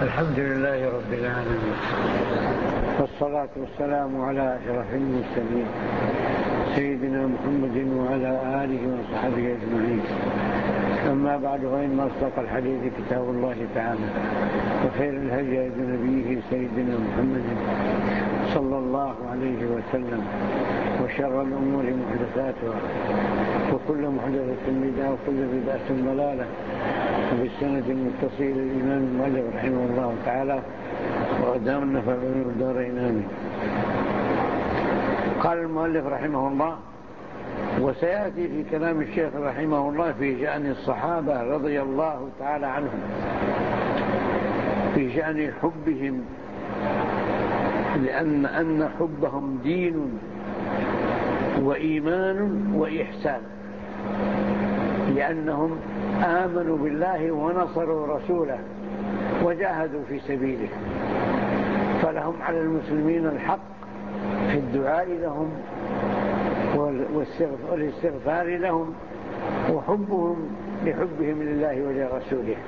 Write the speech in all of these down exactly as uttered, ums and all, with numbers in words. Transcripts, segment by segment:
الحمد لله رب العالمين، والصلاة والسلام على أشرف المرسلين سيدنا محمد وعلى آله وصحبه أجمعين. أما بعد، فإن أصدق الحديث كتاب الله تعالى، وخير الهدي هدي نبيه سيدنا محمد صلى الله عليه وسلم، وشر الأمور محدثاتها، وكل محدثة بدعة، وكل بدعة ضلالة. وبالسند المتصل الإمام المؤلف رحمه الله تعالى، وأدام النفع بالدارين آمين. قال المؤلف رحمه الله: وسيأتي في كلام الشيخ رحمه الله في شأن الصحابة رضي الله تعالى عنهم، في شأن حبهم، لأن أن حبهم دين وإيمان وإحسان، لأنهم آمنوا بالله ونصروا رسوله وجاهدوا في سبيله، فلهم على المسلمين الحق في الدعاء لهم والاستغفار لهم، وحبهم لحبهم لله ولرسوله،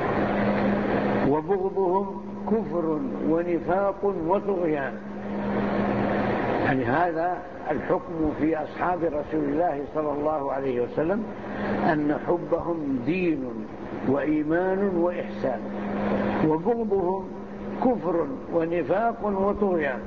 وبغضهم كفر ونفاق وطغيان. يعني هذا الحكم في أصحاب رسول الله صلى الله عليه وسلم، أن حبهم دين وإيمان وإحسان، وبغضهم كفر ونفاق وطغيان.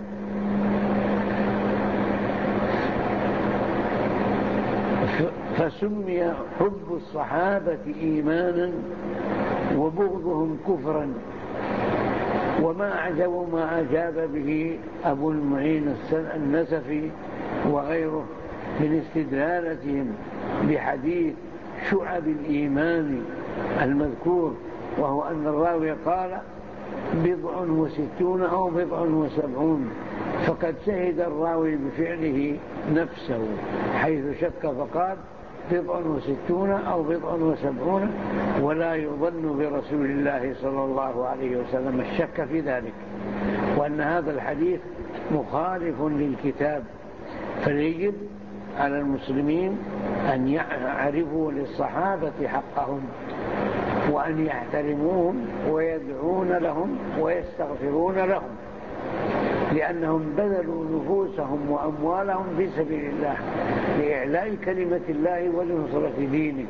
فسمي حب الصحابة إيمانا وبغضهم كفرا. وما أعجب ما أجاب به أبو المعين النسفي وغيره من استدلالتهم بحديث شعب الإيمان المذكور، وهو أن الراوي قال بضع وستون أو بضع وسبعون، فقد شهد الراوي بفعله نفسه حيث شك فقال بضع وستون أو بضع وسبعون، ولا يظن برسول الله صلى الله عليه وسلم الشك في ذلك، وأن هذا الحديث مخالف للكتاب. فيجب على المسلمين أن يعرفوا للصحابة حقهم، وأن يحترموهم ويدعون لهم ويستغفرون لهم، لأنهم بذلوا نفوسهم وأموالهم في سبيل الله لإعلاء كلمة الله ولنصرة دينه.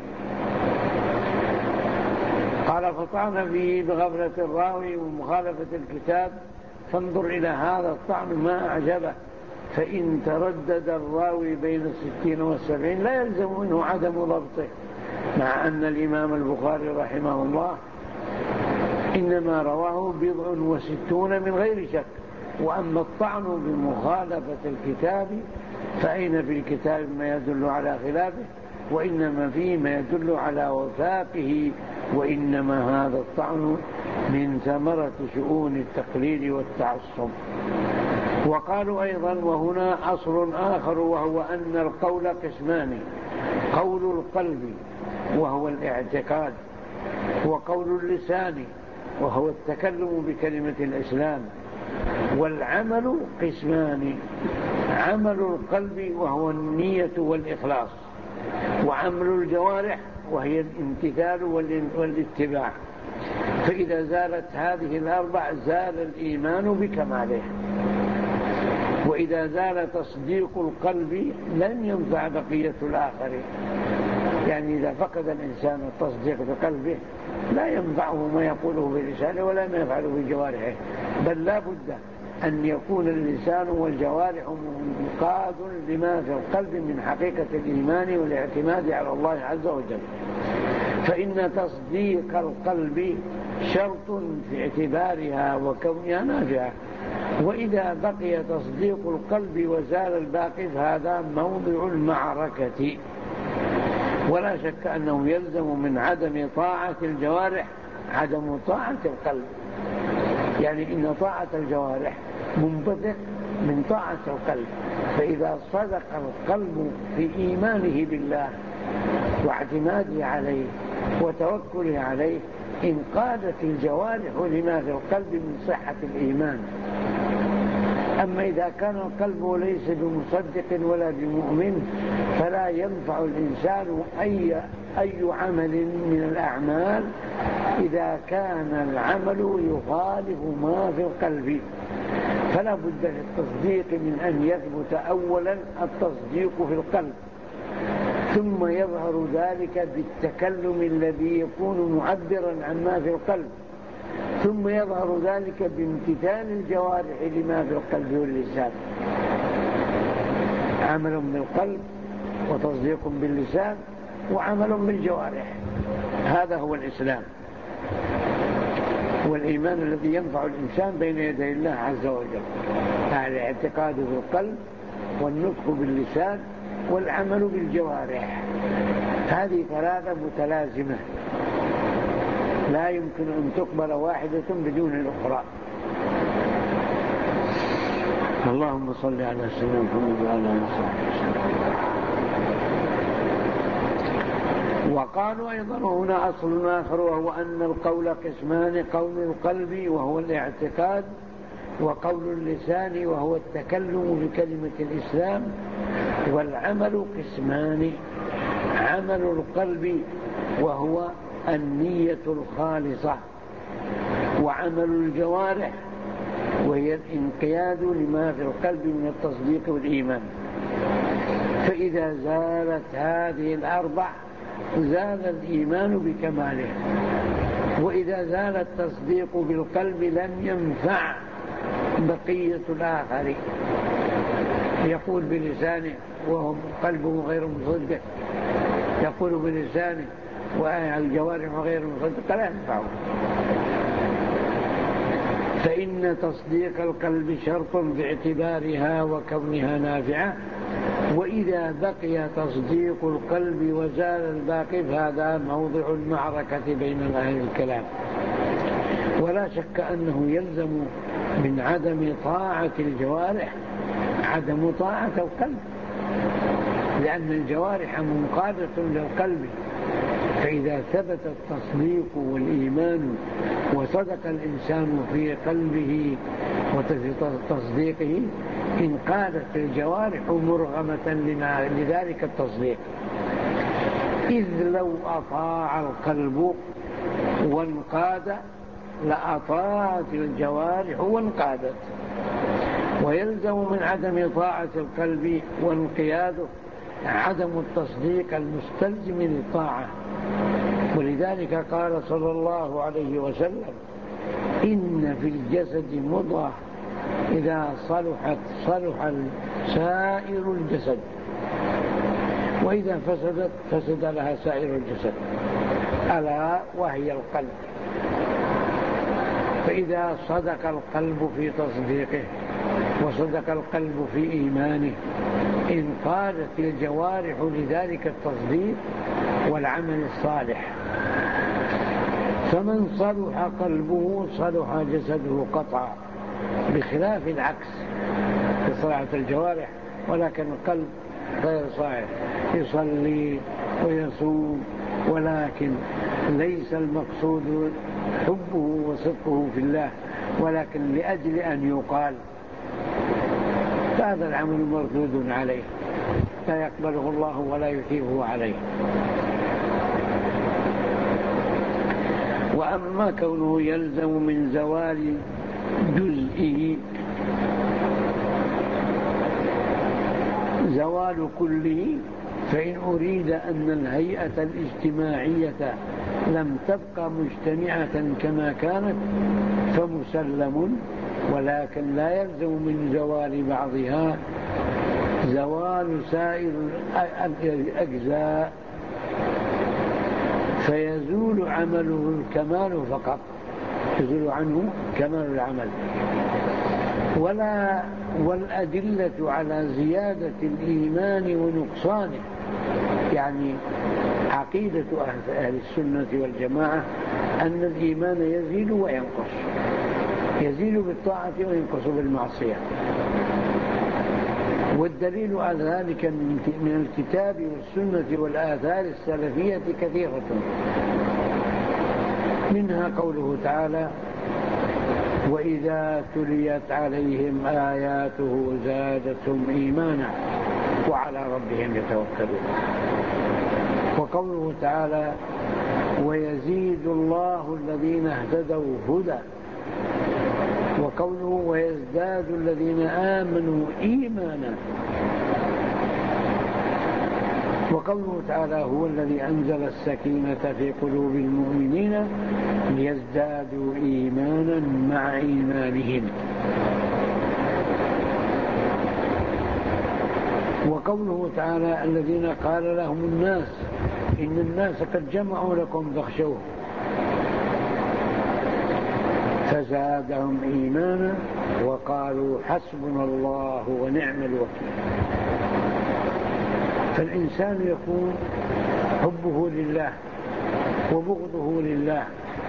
قال: فطعن فيه بغفلة الراوي ومخالفة الكتاب، فانظر إلى هذا الطعن ما أعجبه، فإن تردد الراوي بين الستين والسبعين لا يلزم منه عدم ضبطه، مع أن الإمام البخاري رحمه الله إنما رواه بضع وستون من غير شك. وأما الطعن بمخالفة الكتاب فأين في الكتاب ما يدل على خلافه، وإنما فيه ما يدل على وفاقه، وإنما هذا الطعن من ثمرة شؤون التقليد والتعصب. وقالوا أيضا: وهنا أصل آخر، وهو أن القول قسمان: قول القلب وهو الاعتقاد، وقول اللسان وهو التكلم بكلمة الإسلام. والعمل قسمان: عمل القلب وهو النية والإخلاص، وعمل الجوارح وهي الامتثال والاتباع. فإذا زالت هذه الأربع زال الإيمان بكماله. وإذا زال تصديق القلب لن ينفع بقية الآخر. يعني إذا فقد الإنسان التصديق بقلبه لا ينفعه ما يقوله بلسانه ولا ما يفعله بجوارحه، بل لا بد أن يكون اللسان والجوارح منقاد لما في القلب من حقيقة الإيمان والاعتماد على الله عز وجل. فإن تصديق القلب شرط في اعتبارها وكونها نافعة. وإذا بقي تصديق القلب وزال الباقي فهذا موضع المعركة. ولا شك أنه يلزم من عدم طاعة الجوارح عدم طاعة القلب. يعني إن طاعة الجوارح منبثق من طاعة القلب، فإذا صدق القلب في إيمانه بالله واعتماده عليه وتوكله عليه انقادت الجوارح لما في القلب من صحة الإيمان. أما إذا كان القلب ليس بمصدق ولا بمؤمن فلا ينفع الإنسان أي, أي عمل من الأعمال إذا كان العمل يخالف ما في القلب، فلا بد للتصديق من أن يثبت أولا التصديق في القلب، ثم يظهر ذلك بالتكلم الذي يكون معبرا عن ما في القلب، ثم يظهر ذلك بامتثال الجوارح لما في القلب واللسان. عمل بالقلب وتصديق باللسان وعمل بالجوارح، هذا هو الإسلام والإيمان الذي ينفع الإنسان بين يدي الله عز وجل، يعني اعتقاده بالقلب والنطق باللسان والعمل بالجوارح. هذه ثلاثة متلازمة لا يمكن أن تقبل واحدة بدون الأخرى. اللهم صل على سيدنا محمد وعلى آله وصحبه. وقالوا أيضا هنا أصل آخر، وهو أن القول قسمان: قول القلب وهو الاعتقاد، وقول اللسان وهو التكلم بكلمة الإسلام. والعمل قسمان: عمل القلب وهو النية الخالصة، وعمل الجوارح وهي الانقياد لما في القلب من التصديق والإيمان. فإذا زالت هذه الأربع زال الإيمان بكماله، وإذا زال التصديق بالقلب لم ينفع بقية الآخر. يقول بلسانه وهو قلبه غير مصدق، يقول بلسانه والجوارح غير مصدقة، لا ينفعه. فإن تصديق القلب شرط باعتبارها وكونها نافعة، وإذا بقي تصديق القلب وزال الباقي فهذا موضع المعركة بين أهل الكلام. ولا شك أنه يلزم من عدم طاعة الجوارح عدم طاعة القلب، لأن الجوارح منقادة للقلب. فإذا ثبت التصديق والإيمان وصدق الإنسان في قلبه وفي تصديقه انقادت الجوارح مرغمة لذلك التصديق. إذ لو أطاع القلب وانقاد لأطاعت الجوارح وانقادت. ويلزم من عدم طاعة القلب وانقياده عدم التصديق المستلزم للطاعة. ولذلك قال صلى الله عليه وسلم: إن في الجسد مضغة إذا صلحت صلح سائر الجسد، وإذا فسدت فسد لها سائر الجسد، ألا وهي القلب. فإذا صدق القلب في تصديقه وصدق القلب في إيمانه انقادت الجوارح لذلك التصديق والعمل الصالح. فمن صلح قلبه صلح جسده قطعا، بخلاف العكس في صلاحة الجوارح ولكن القلب غير صالح، يصلي ويصوم ولكن ليس المقصود حبه وصدقه في الله، ولكن لأجل أن يقال، فهذا العمل مردود عليه لا يقبله الله ولا يثيبه عليه. وأما كونه يلزم من زوال جزئه زوال كله، فإن أريد أن الهيئة الاجتماعية لم تبقى مجتمعة كما كانت فمسلم، ولكن لا يلزم من زوال بعضها زوال سائر الأجزاء، فيزول عمله الكمال فقط، يزول عنه كمال العمل. ولا والأدلة على زيادة الإيمان ونقصانه، يعني عقيدة أهل السنة والجماعة أن الإيمان يزيد وينقص، يزيد بالطاعة وينقص بالمعصية. والدليل على ذلك من الكتاب والسنة والآثار السلفية كثيرة، منها قوله تعالى: وإذا تليت عليهم آياته زادتهم إيمانا وعلى ربهم يتوكلون. وقوله تعالى: ويزيد الله الذين اهتدوا هدى. وقوله ويزداد الذين آمنوا إيمانا. وقوله تعالى هو الذي أنزل السكينة في قلوب المؤمنين ليزدادوا إيمانا مع إيمانهم. وقوله تعالى الذين قال لهم الناس إن الناس قد جمعوا لكم فاخشوه فزادهم إيمانا وقالوا حسبنا الله ونعم الوكيل. فالإنسان يكون حبه لله وبغضه لله،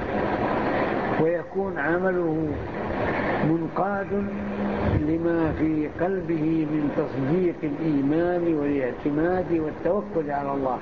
ويكون عمله منقاد لما في قلبه من تصديق الإيمان والاعتماد والتوكل على الله.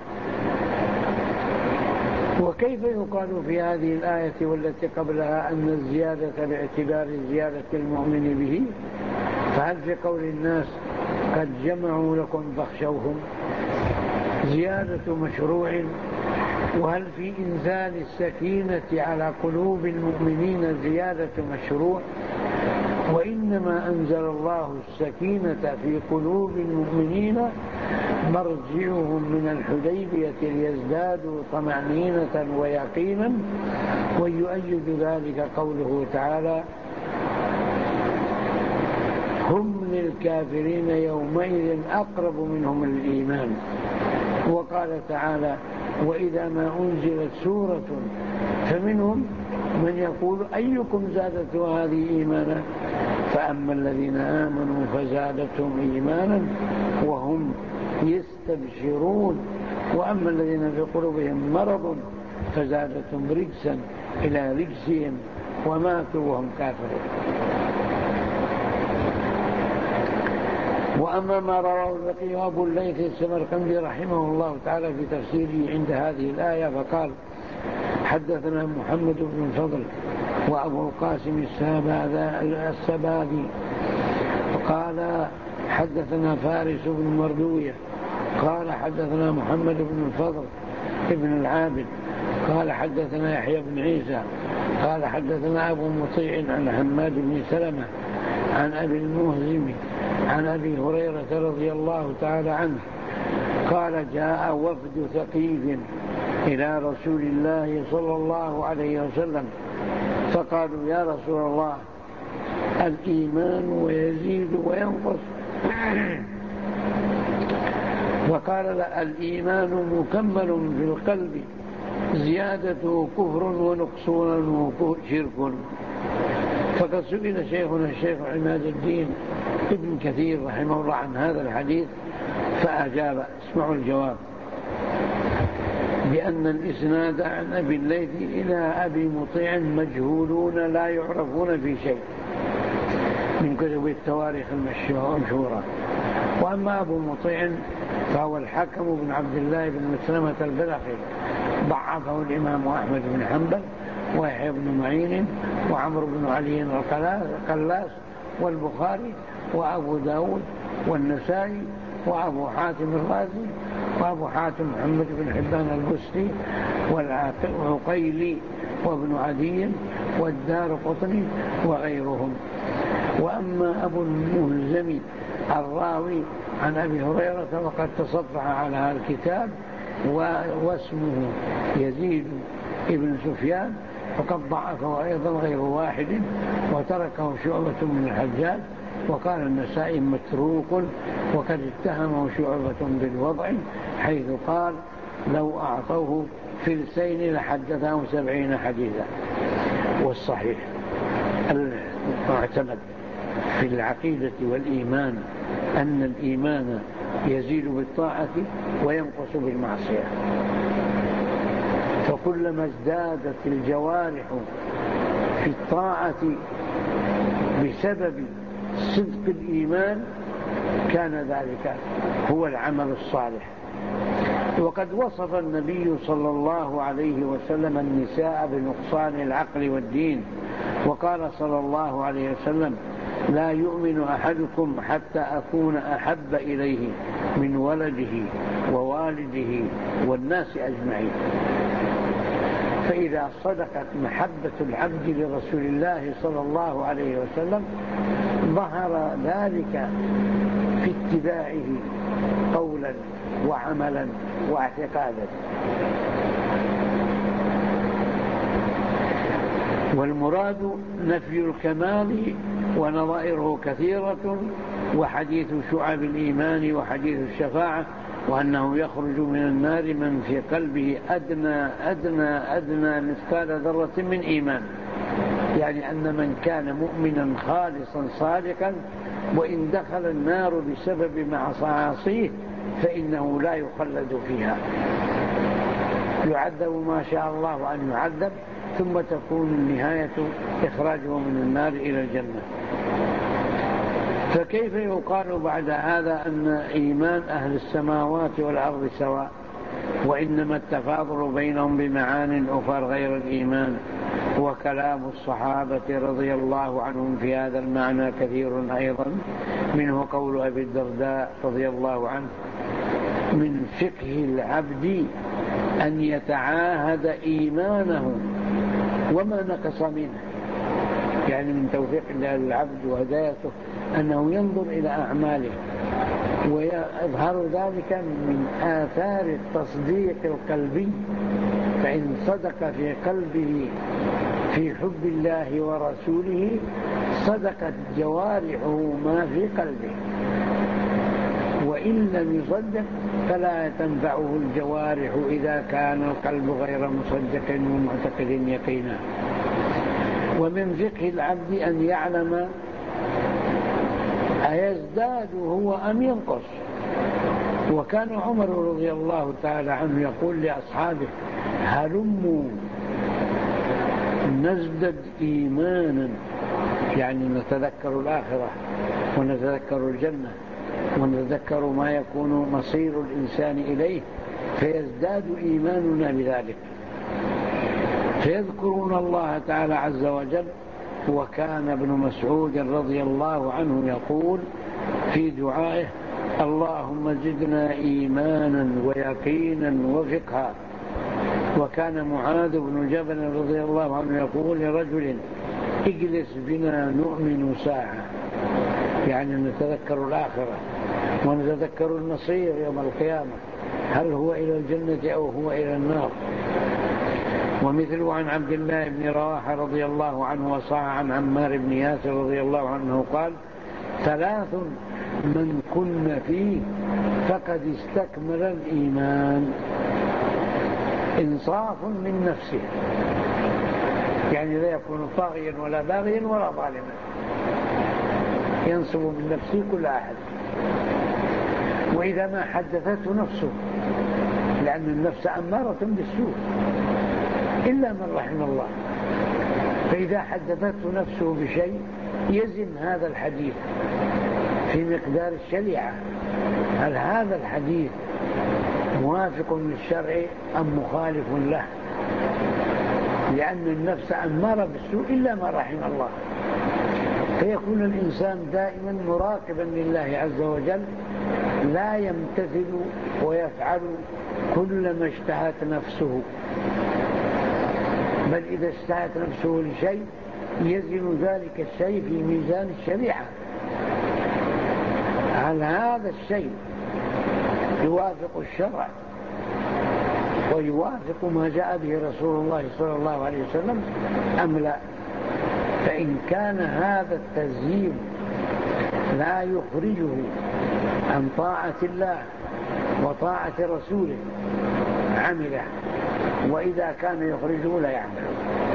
وكيف يقال في هذه الآية والتي قبلها أن الزيادة باعتبار زيادة المؤمن به؟ فهل في قول الناس قد جمعوا لكم فاخشوهم زيادة مشروع؟ وهل في إنزال السكينة على قلوب المؤمنين زيادة مشروع؟ وإنما أنزل الله السكينة في قلوب المؤمنين مرجعهم من الحديبية ليزدادوا طمأنينة ويقينا. ويؤيد ذلك قوله تعالى هم للكافرين يومئذ أقرب منهم الإيمان. وقال تعالى وإذا ما أنزلت سورة فمنهم من يقول أيكم زادته هذه إيمانا فأما الذين آمنوا فزادتهم إيمانا وهم يستبشرون وأما الذين في قلوبهم مرض فزادتهم رجسا إلى رجسهم وماتوا وهم كافرون. وأما ما رواه البقي وأبو الليث السمرقندي رحمه الله تعالى في تفسيره عند هذه الآية فقال حدثنا محمد بن الفضل وأبو القاسم السبادي قال حدثنا فارس بن مردوية قال حدثنا محمد بن الفضل ابن العابد قال حدثنا يحيى بن عيسى قال حدثنا أبو مطيع عن حماد بن سلمة عن أبي المهزم عن أبي هريرة رضي الله تعالى عنه قال جاء وفد ثقيف إلى رسول الله صلى الله عليه وسلم فقالوا يا رسول الله الإيمان ويزيد وينقص. وقال الإيمان مكمل في القلب زيادته كفر ونقصانه شرك. فقد سئل شيخنا الشيخ عماد الدين ابن كثير رحمه الله عن هذا الحديث فأجاب اسمعوا الجواب بأن الإسناد عن أبي الليث إلى أبي مطيع مجهولون لا يعرفون في شيء من كتب التواريخ المشهورة. وأما أبو مطيع فهو الحكم بن عبد الله بن مسلمة البلخي ضعفه الإمام أحمد بن حنبل ويحيى بن معين وعمر بن علي القلاس والبخاري وأبو داود والنسائي وأبو حاتم الرازي وأبو حاتم محمد بن حبان البستي والعقيلي وابن عدي والدار قطني وغيرهم. وأما أبو المهزم الراوي عن أبي هريرة وقد تصفح على هذا الكتاب واسمه يزيد ابن سفيان فقد ضعفه أيضا غير واحد وتركه شعبة من الحجاج. وقال النسائي متروك وقد اتهمه شعبة بالوضع حيث قال لو أعطوه فلسين لحدثه سبعين حديثا. والصحيح المعتمد في العقيدة والإيمان أن الإيمان يزيد بالطاعة وينقص بالمعصية. فكلما ازدادت الجوارح في الطاعة بسبب صدق الإيمان كان ذلك هو العمل الصالح. وقد وصف النبي صلى الله عليه وسلم النساء بنقصان العقل والدين وقال صلى الله عليه وسلم لا يؤمن أحدكم حتى أكون أحب إليه من ولده ووالده والناس أجمعين. فإذا صدقت محبة العبد لرسول الله صلى الله عليه وسلم ظهر ذلك في اتباعه قولا وعملا واعتقادا. والمراد نفي الكمال ونظائره كثيرة، وحديث شعب الإيمان وحديث الشفاعة، وأنه يخرج من النار من في قلبه أدنى أدنى أدنى مثقال ذرة من إيمان، يعني أن من كان مؤمنا خالصا صادقا وإن دخل النار بسبب معصيه فإنه لا يخلد فيها، يعذب ما شاء الله أن يعذب، ثم تكون النهاية إخراجه من النار إلى الجنة. فكيف يقال بعد هذا أن إيمان أهل السماوات والأرض سواء، وإنما التفاضل بينهم بمعان أخرى غير الإيمان؟ وكلام الصحابة رضي الله عنهم في هذا المعنى كثير أيضا، منه قول أبي الدرداء رضي الله عنه: من فقه العبد أن يتعاهد إيمانه وما نقص منه، يعني من توفيق الله للعبد وهدايته أنه ينظر إلى أعماله، ويظهر ذلك من آثار التصديق القلبي، فإن صدق في قلبه في حب الله ورسوله صدقت جوارحه ما في قلبه، وإن لم يصدق فلا تنفعه الجوارح إذا كان القلب غير مصدق ومعتقد يقينا. ومن فقه العبد أن يعلم أيزداد هو أم ينقص. وكان عمر رضي الله تعالى عنه يقول لأصحابه: هلموا نزدد إيمانا، يعني نتذكر الآخرة ونتذكر الجنة ونتذكر ما يكون مصير الإنسان إليه فيزداد إيماننا بذلك، فيذكرون الله تعالى عز وجل. وكان ابن مسعود رضي الله عنه يقول في دعائه: اللهم زدنا إيمانا ويقينا وفقها. وكان معاذ بن جبل رضي الله عنه يقول لرجل: اجلس بنا نؤمن ساعة، يعني نتذكر الآخرة ونتذكر المصير يوم القيامة، هل هو إلى الجنة أو هو إلى النار. ومثله عن عبد الله بن رواحة رضي الله عنه، وصح عن عمار بن ياسر رضي الله عنه قال: ثلاث من كن فيه فقد استكمل الإيمان: إنصاف من نفسه، يعني لا يكون طاغيا ولا باغيا ولا ظالما، ينصب من نفسه كل أحد. وإذا ما حدثته نفسه، لأن النفس أمارة بالسوء إلا من رحم الله، فإذا حدثته نفسه بشيء يزن هذا الحديث في مقدار الشريعة، هل هذا الحديث موافق للشرع أم مخالف له، لأن النفس أمارة بالسوء إلا ما رحم الله. فيكون الإنسان دائما مراقبا لله عز وجل، لا يمتثل ويفعل كل ما اشتهت نفسه، بل إذا اشتهت نفسه لشيء يزن ذلك الشيء في ميزان الشريعة، هل هذا الشيء يوافق الشرع ويوافق ما جاء به رسول الله صلى الله عليه وسلم أم لا. فإن كان هذا التزيين لا يخرجه عن طاعة الله وطاعة رسوله عمله، وإذا كان يخرجه لا يعمله.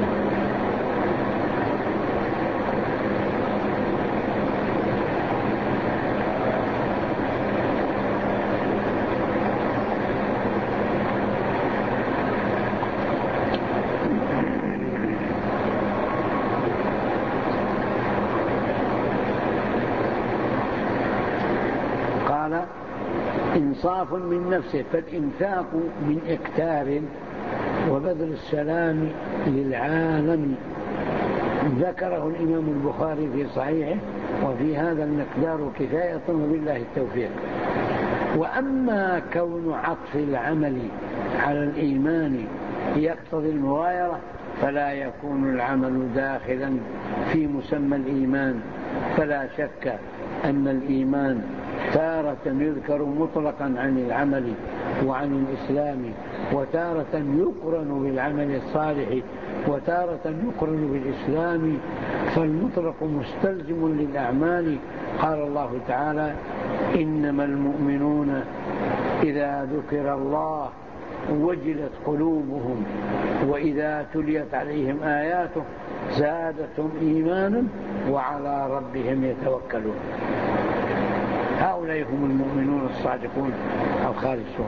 إنصاف من نفسه، فالإنفاق من إكتار وبذل السلام للعالم ذكره الإمام البخاري في صحيحه، وفي هذا المقدار كفاية وبالله التوفيق. وأما كون عطف العمل على الإيمان يقتضي المغايرة فلا يكون العمل داخلا في مسمى الإيمان. فلا شك أن الإيمان تارة يذكر مطلقا عن العمل وعن الإسلام، وتارة يقرن بالعمل الصالح، وتارة يقرن بالإسلام، فالمطلق مستلزم للأعمال. قال الله تعالى: إنما المؤمنون إذا ذكر الله وجلت قلوبهم وإذا تليت عليهم آياته زادتهم إيمانا وعلى ربهم يتوكلون. هؤلاء هم المؤمنون الصادقون الخالصون.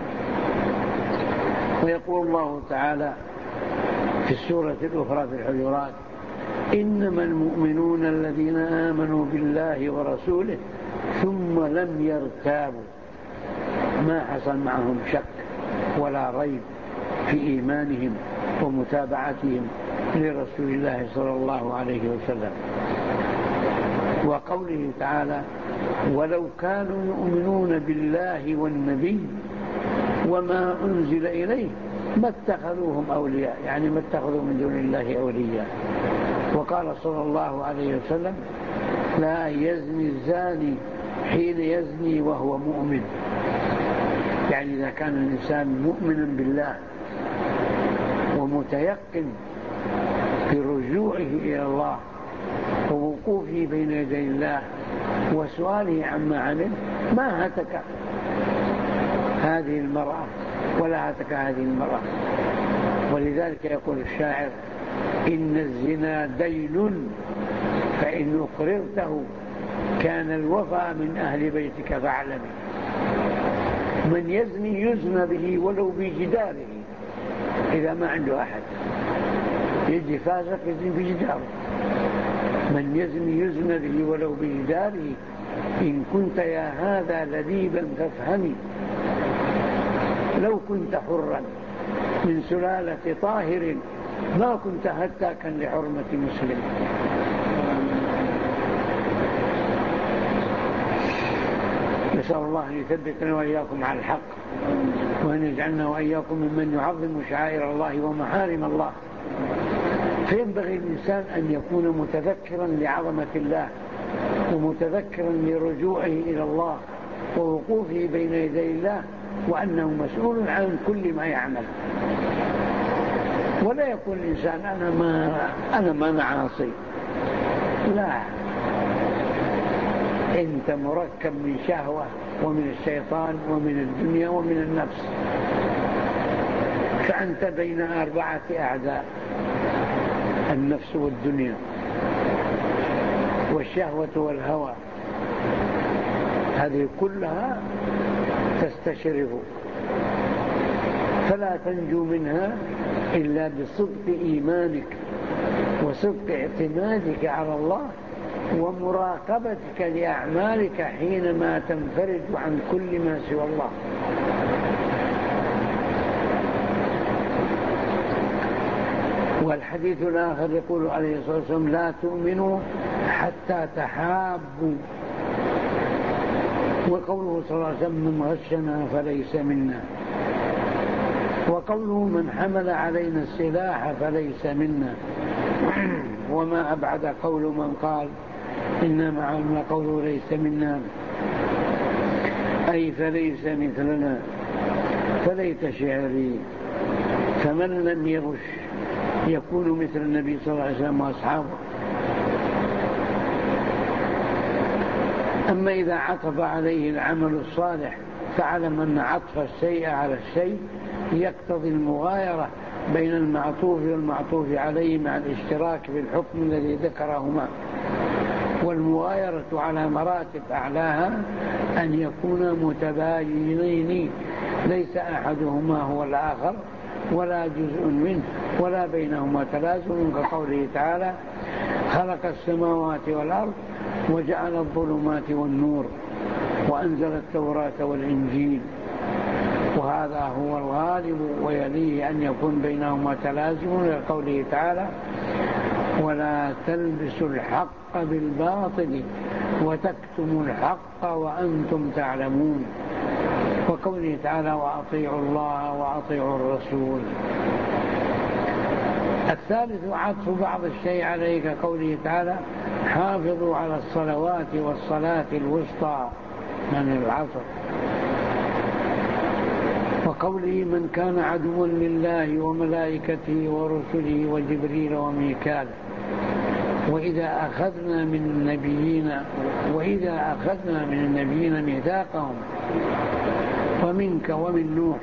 ويقول الله تعالى في السورة الأخرى في الحجرات: إنما المؤمنون الذين آمنوا بالله ورسوله ثم لم يرتابوا، ما حصل معهم شك ولا ريب في إيمانهم ومتابعتهم لرسول الله صلى الله عليه وسلم. وقوله تعالى: ولو كانوا يؤمنون بالله والنبي وما أنزل إليه ما اتخذوهم أولياء، يعني ما اتخذوا من دون الله أولياء. وقال صلى الله عليه وسلم: لا يزني الزاني حين يزني وهو مؤمن، يعني إذا كان الإنسان مؤمنا بالله ومتيقن في رجوعه إلى الله ووقوفه بين يدي الله وسؤاله عما عمل ما هتك هذه المرأة ولا هتك هذه المرأة. ولذلك يقول الشاعر: إن الزنا دين فإن أقررته كان الوفاء من أهل بيتك فاعلم. من يزني يزنى به ولو بجداره، إذا ما عنده أحد يجي فاسق يزني بجداره. من يزني يزنى به ولو بجداره، إن كنت يا هذا لذيذا فافهمي، لو كنت حرا من سلالة طاهر ما كنت هتاكا لحرمة مسلم. نسأل الله أن يثبتنا وإياكم على الحق، وأن يجعلنا وإياكم ممن يعظم شعائر الله ومحارم الله. فينبغي الإنسان أن يكون متذكرا لعظمة الله ومتذكرا لرجوعه إلى الله ووقوفه بين يدي الله، وأنه مسؤول عن كل ما يعمل. ولا يقول الإنسان أنا ما أنا ما نعاصي، لا، أنت مركب من شهوة ومن الشيطان ومن الدنيا ومن النفس، فأنت بين أربعة أعداء: النفس والدنيا والشهوة والهوى، هذه كلها تستشرف، فلا تنجو منها إلا بصدق إيمانك وصدق اعتمادك على الله ومراقبتك لأعمالك حينما تنفرد عن كل ما سوى الله. والحديث الآخر يقول عليه الصلاة والسلام: لا تؤمنوا حتى تحابوا. وقوله صلى الله عليه وسلم: من غشنا فليس منا. وقوله: من حمل علينا السلاح فليس منا. وما أبعد قول من قال إنما علم قوله ليس منا، أي فليس مثلنا. فليت شعري فمن لم يغش يكون مثل النبي صلى الله عليه وسلم وأصحابه. أما إذا عطف عليه العمل الصالح فاعلم أن عطف الشيء على الشيء يقتضي المغايرة بين المعطوف والمعطوف عليه مع الاشتراك في الحكم الذي ذكرهما. والمغايرة على مراتب أعلاها أن يكونا متباينين، ليس أحدهما هو الآخر ولا جزء منه ولا بينهما تلازم، كقوله تعالى: خلق السماوات والأرض وجعل الظلمات والنور وأنزل التوراة والإنجيل. وهذا هو الغالب، ويليه أن يكون بينهما تلازم، لقوله تعالى: ولا تلبسوا الحق بالباطل وتكتموا الحق وأنتم تعلمون. وقوله تعالى: وأطيعوا الله وأطيعوا الرسول. الثالث عطف بعض الشيء عليه كقوله تعالى حافظوا على الصلوات والصلاة الوسطى من العصر، وقوله من كان عدوا لله وملائكته ورسله وجبريل وميكال. وإذا أخذنا من النبيين وإذا أخذنا من النبيين ميثاقهم ومنك ومن نوح.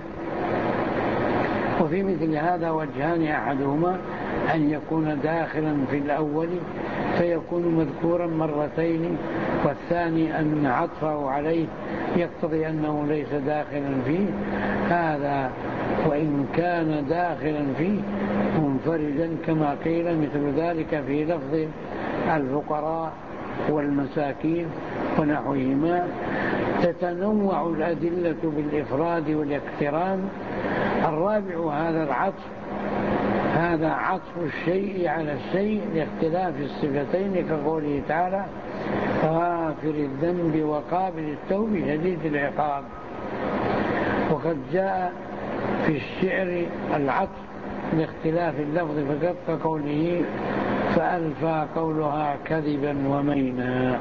وفي مثل هذا وجهان، أحدهما أن يكون داخلا في الأول فيكون مذكورا مرتين، والثاني أن عطفه عليه يقتضي أنه ليس داخلا فيه، هذا وإن كان داخلا فيه منفردا كما قيل مثل ذلك في لفظ الفقراء والمساكين ونحوهما. تتنوع الأدلة بالإفراد والاقتران. الرابع هذا العطف، هذا عطف الشيء على الشيء لاختلاف الصفتين كقوله تعالى غافر الذنب وقابل التوب شديد العقاب. وقد جاء في الشعر العطف لاختلاف اللفظ فقط كقوله فألفى قولها كذبا ومينا.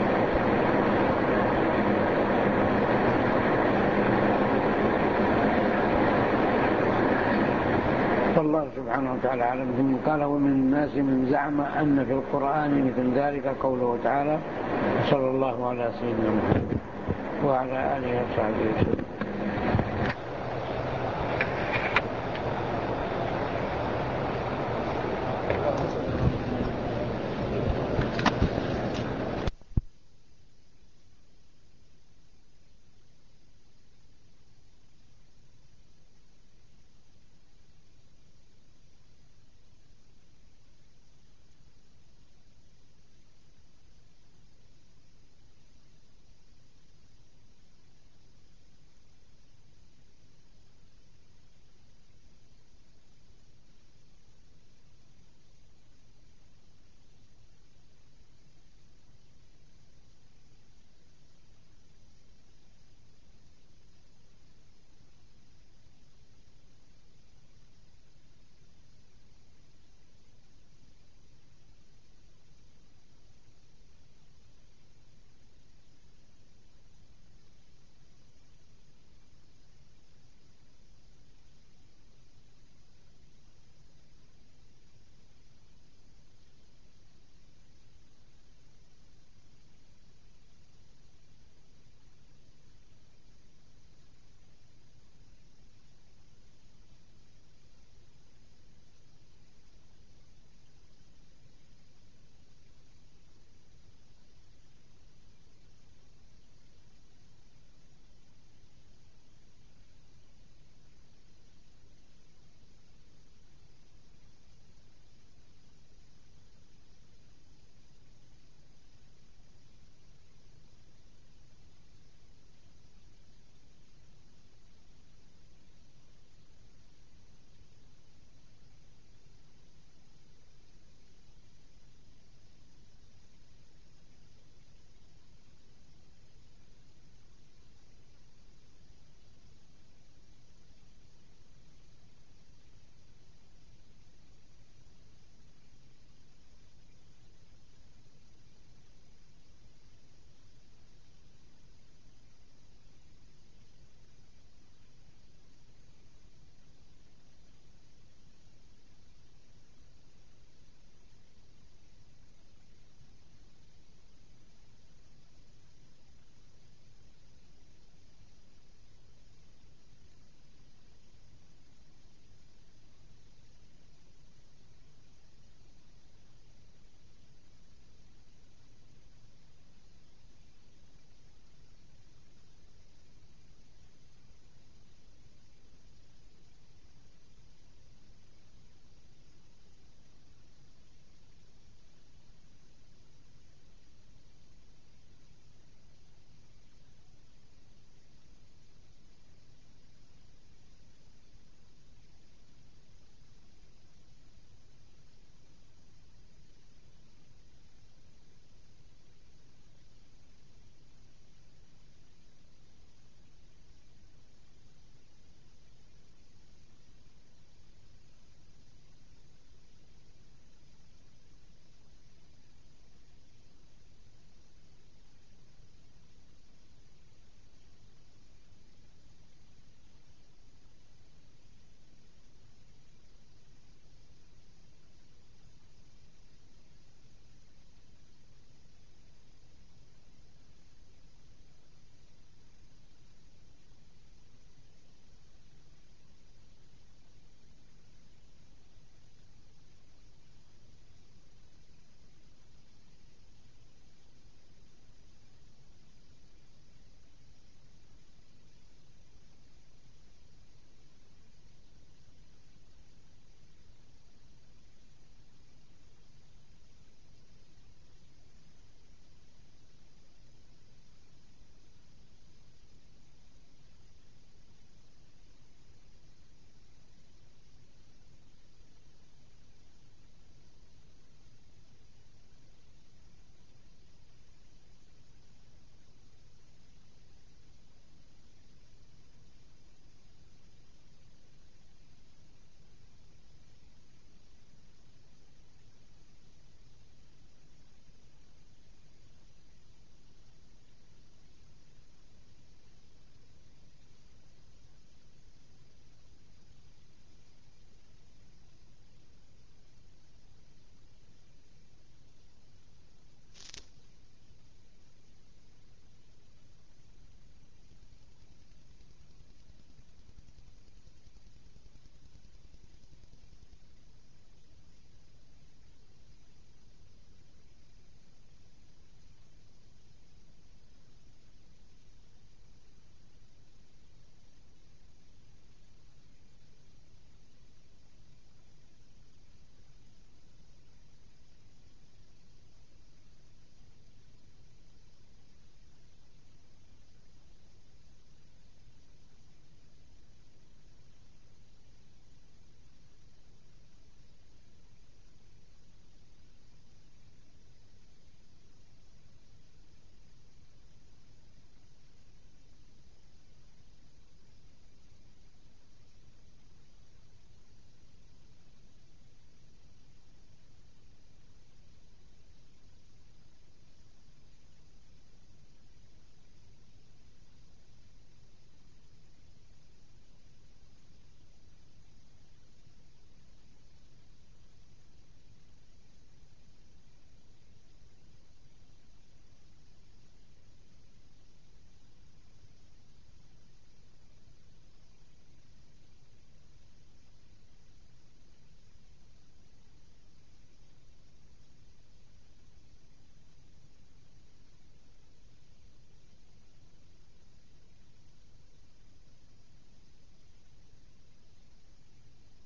والله سبحانه وتعالى أعلم. ثم قال ومن الناس من زعم أن في القرآن مثل ذلك قوله تعالى صلى الله على سيدنا محمد وعلى آله وصحبه وسلم.